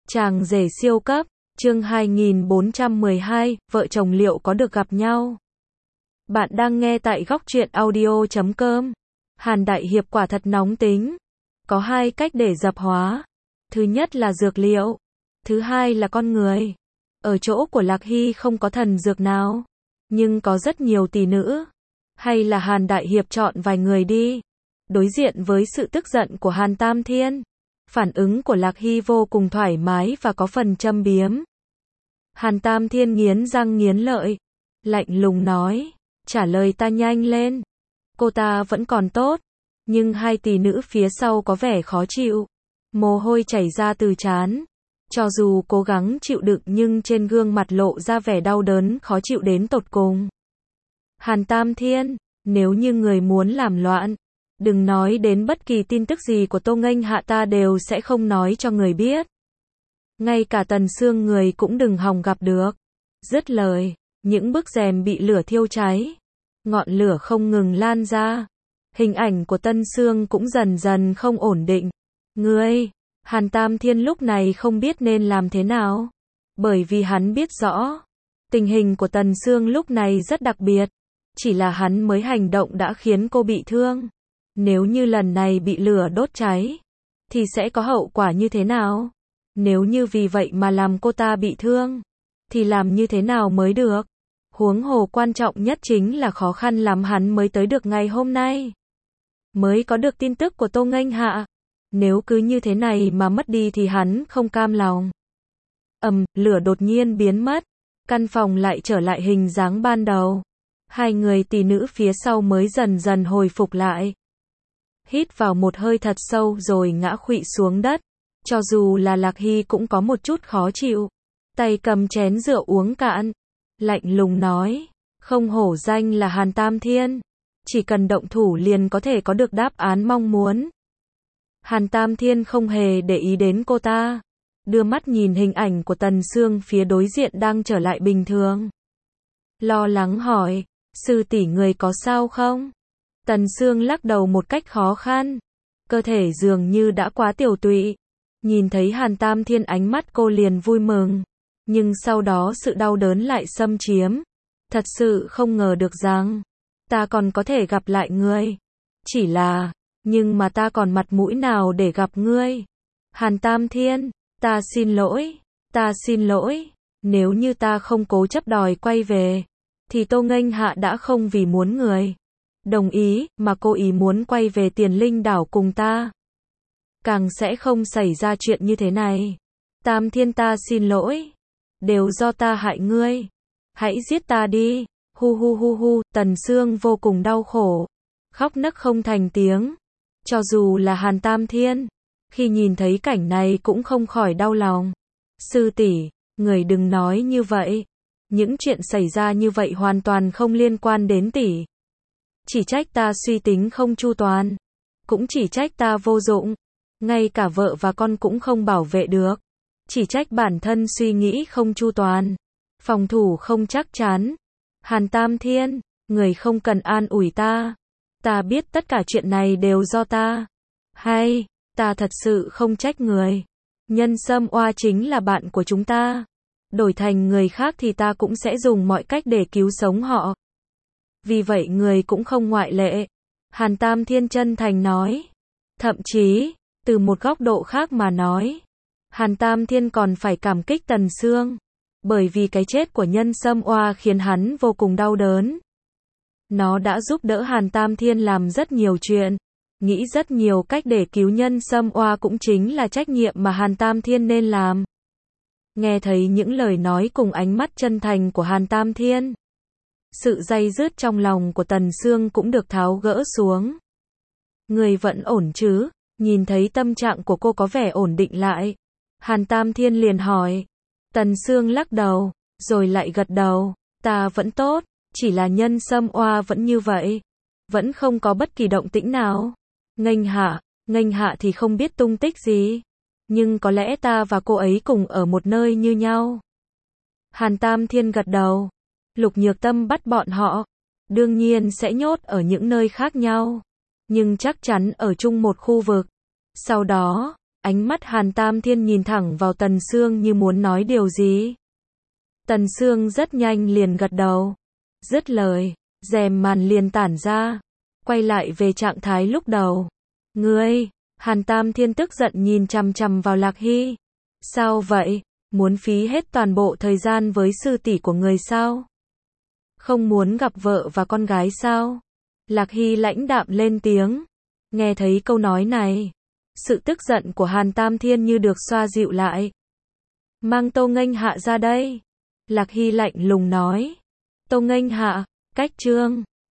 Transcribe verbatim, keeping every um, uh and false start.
Chàng rể siêu cấp, chương hai nghìn bốn trăm mười hai, vợ chồng liệu có được gặp nhau? Bạn đang nghe tại góc truyện audio chấm com. Hàn Đại Hiệp quả thật nóng tính. Có hai cách để dập hóa. Thứ nhất là dược liệu. Thứ hai là con người. Ở chỗ của Lạc Hy không có thần dược nào. Nhưng có rất nhiều tỷ nữ. Hay là Hàn Đại Hiệp chọn vài người đi. Đối diện với sự tức giận của Hàn Tam Thiên, phản ứng của Lạc Hy vô cùng thoải mái và có phần châm biếm. Hàn Tam Thiên nghiến răng nghiến lợi, lạnh lùng nói, trả lời ta nhanh lên. Cô ta vẫn còn tốt, nhưng hai tỷ nữ phía sau có vẻ khó chịu. Mồ hôi chảy ra từ trán. Cho dù cố gắng chịu đựng nhưng trên gương mặt lộ ra vẻ đau đớn khó chịu đến tột cùng. Hàn Tam Thiên, nếu như người muốn làm loạn, đừng nói đến bất kỳ tin tức gì của Tô Nghênh Hạ, ta đều sẽ không nói cho người biết. Ngay cả Tần Sương người cũng đừng hòng gặp được. Dứt lời, những bức rèm bị lửa thiêu cháy. Ngọn lửa không ngừng lan ra. Hình ảnh của Tân Sương cũng dần dần không ổn định. Ngươi, Hàn Tam Thiên lúc này không biết nên làm thế nào. Bởi vì hắn biết rõ, tình hình của Tần Sương lúc này rất đặc biệt. Chỉ là hắn mới hành động đã khiến cô bị thương. Nếu như lần này bị lửa đốt cháy, thì sẽ có hậu quả như thế nào? Nếu như vì vậy mà làm cô ta bị thương, thì làm như thế nào mới được? Huống hồ quan trọng nhất chính là khó khăn lắm hắn mới tới được ngày hôm nay. Mới có được tin tức của Tô Nghênh Hạ. Nếu cứ như thế này mà mất đi thì hắn không cam lòng. Ầm, lửa đột nhiên biến mất. Căn phòng lại trở lại hình dáng ban đầu. Hai người tỷ nữ phía sau mới dần dần hồi phục lại. Hít vào một hơi thật sâu rồi ngã khuỵu xuống đất. Cho dù là Lạc Hy cũng có một chút khó chịu. Tay cầm chén rượu uống cạn. Lạnh lùng nói, không hổ danh là Hàn Tam Thiên. Chỉ cần động thủ liền có thể có được đáp án mong muốn. Hàn Tam Thiên không hề để ý đến cô ta. Đưa mắt nhìn hình ảnh của Tần Sương phía đối diện đang trở lại bình thường. Lo lắng hỏi, sư tỷ người có sao không? Tần Sương lắc đầu một cách khó khăn. Cơ thể dường như đã quá tiểu tụy. Nhìn thấy Hàn Tam Thiên ánh mắt cô liền vui mừng. Nhưng sau đó sự đau đớn lại xâm chiếm. Thật sự không ngờ được rằng ta còn có thể gặp lại ngươi. Chỉ là, nhưng mà ta còn mặt mũi nào để gặp ngươi? Hàn Tam Thiên, ta xin lỗi, ta xin lỗi. Nếu như ta không cố chấp đòi quay về, thì Tô Nghênh Hạ đã không vì muốn người đồng ý, mà cô ý muốn quay về Tiền Linh đảo cùng ta. Càng sẽ không xảy ra chuyện như thế này. Tam Thiên, ta xin lỗi. Đều do ta hại ngươi. Hãy giết ta đi. Hu hu hu hu, Tần Sương vô cùng đau khổ. Khóc nấc không thành tiếng. Cho dù là Hàn Tam Thiên, khi nhìn thấy cảnh này cũng không khỏi đau lòng. Sư tỷ, người đừng nói như vậy. Những chuyện xảy ra như vậy hoàn toàn không liên quan đến tỷ. Chỉ trách ta suy tính không chu toàn. Cũng chỉ trách ta vô dụng. Ngay cả vợ và con cũng không bảo vệ được. Chỉ trách bản thân suy nghĩ không chu toàn. Phòng thủ không chắc chắn. Hàn Tam Thiên, người không cần an ủi ta. Ta biết tất cả chuyện này đều do ta. Hay, ta thật sự không trách người. Nhân Sâm Oa chính là bạn của chúng ta. Đổi thành người khác thì ta cũng sẽ dùng mọi cách để cứu sống họ. Vì vậy người cũng không ngoại lệ. Hàn Tam Thiên chân thành nói. Thậm chí, từ một góc độ khác mà nói, Hàn Tam Thiên còn phải cảm kích Tần Sương. Bởi vì cái chết của Nhân Sâm Oa khiến hắn vô cùng đau đớn. Nó đã giúp đỡ Hàn Tam Thiên làm rất nhiều chuyện. Nghĩ rất nhiều cách để cứu Nhân Sâm Oa cũng chính là trách nhiệm mà Hàn Tam Thiên nên làm. Nghe thấy những lời nói cùng ánh mắt chân thành của Hàn Tam Thiên, sự day dứt trong lòng của Tần Sương cũng được tháo gỡ xuống. Người vẫn ổn chứ? Nhìn thấy tâm trạng của cô có vẻ ổn định lại, Hàn Tam Thiên liền hỏi. Tần Sương lắc đầu, rồi lại gật đầu. Ta vẫn tốt, chỉ là Nhân Sâm Oa vẫn như vậy. Vẫn không có bất kỳ động tĩnh nào. Nghênh Hạ, Nghênh Hạ thì không biết tung tích gì. Nhưng có lẽ ta và cô ấy cùng ở một nơi như nhau. Hàn Tam Thiên gật đầu. Lục Nhược Tâm bắt bọn họ. Đương nhiên sẽ nhốt ở những nơi khác nhau. Nhưng chắc chắn ở chung một khu vực. Sau đó, Ánh mắt Hàn Tam Thiên nhìn thẳng vào Tần Sương như muốn nói điều gì. Tần Sương rất nhanh liền gật đầu. Dứt lời, rèm màn liền tản ra, quay lại về trạng thái lúc đầu. Ngươi, Hàn Tam Thiên tức giận nhìn chằm chằm vào Lạc Hy. Sao vậy? Muốn phí hết toàn bộ thời gian với sư tỷ của người sao? Không muốn gặp vợ và con gái sao? Lạc Hy lãnh đạm lên tiếng. Nghe thấy câu nói này, sự tức giận của Hàn Tam Thiên như được xoa dịu lại. Mang Tô Nghênh Hạ ra đây. Lạc Hy lạnh lùng nói. Tô Nghênh Hạ, cách trương.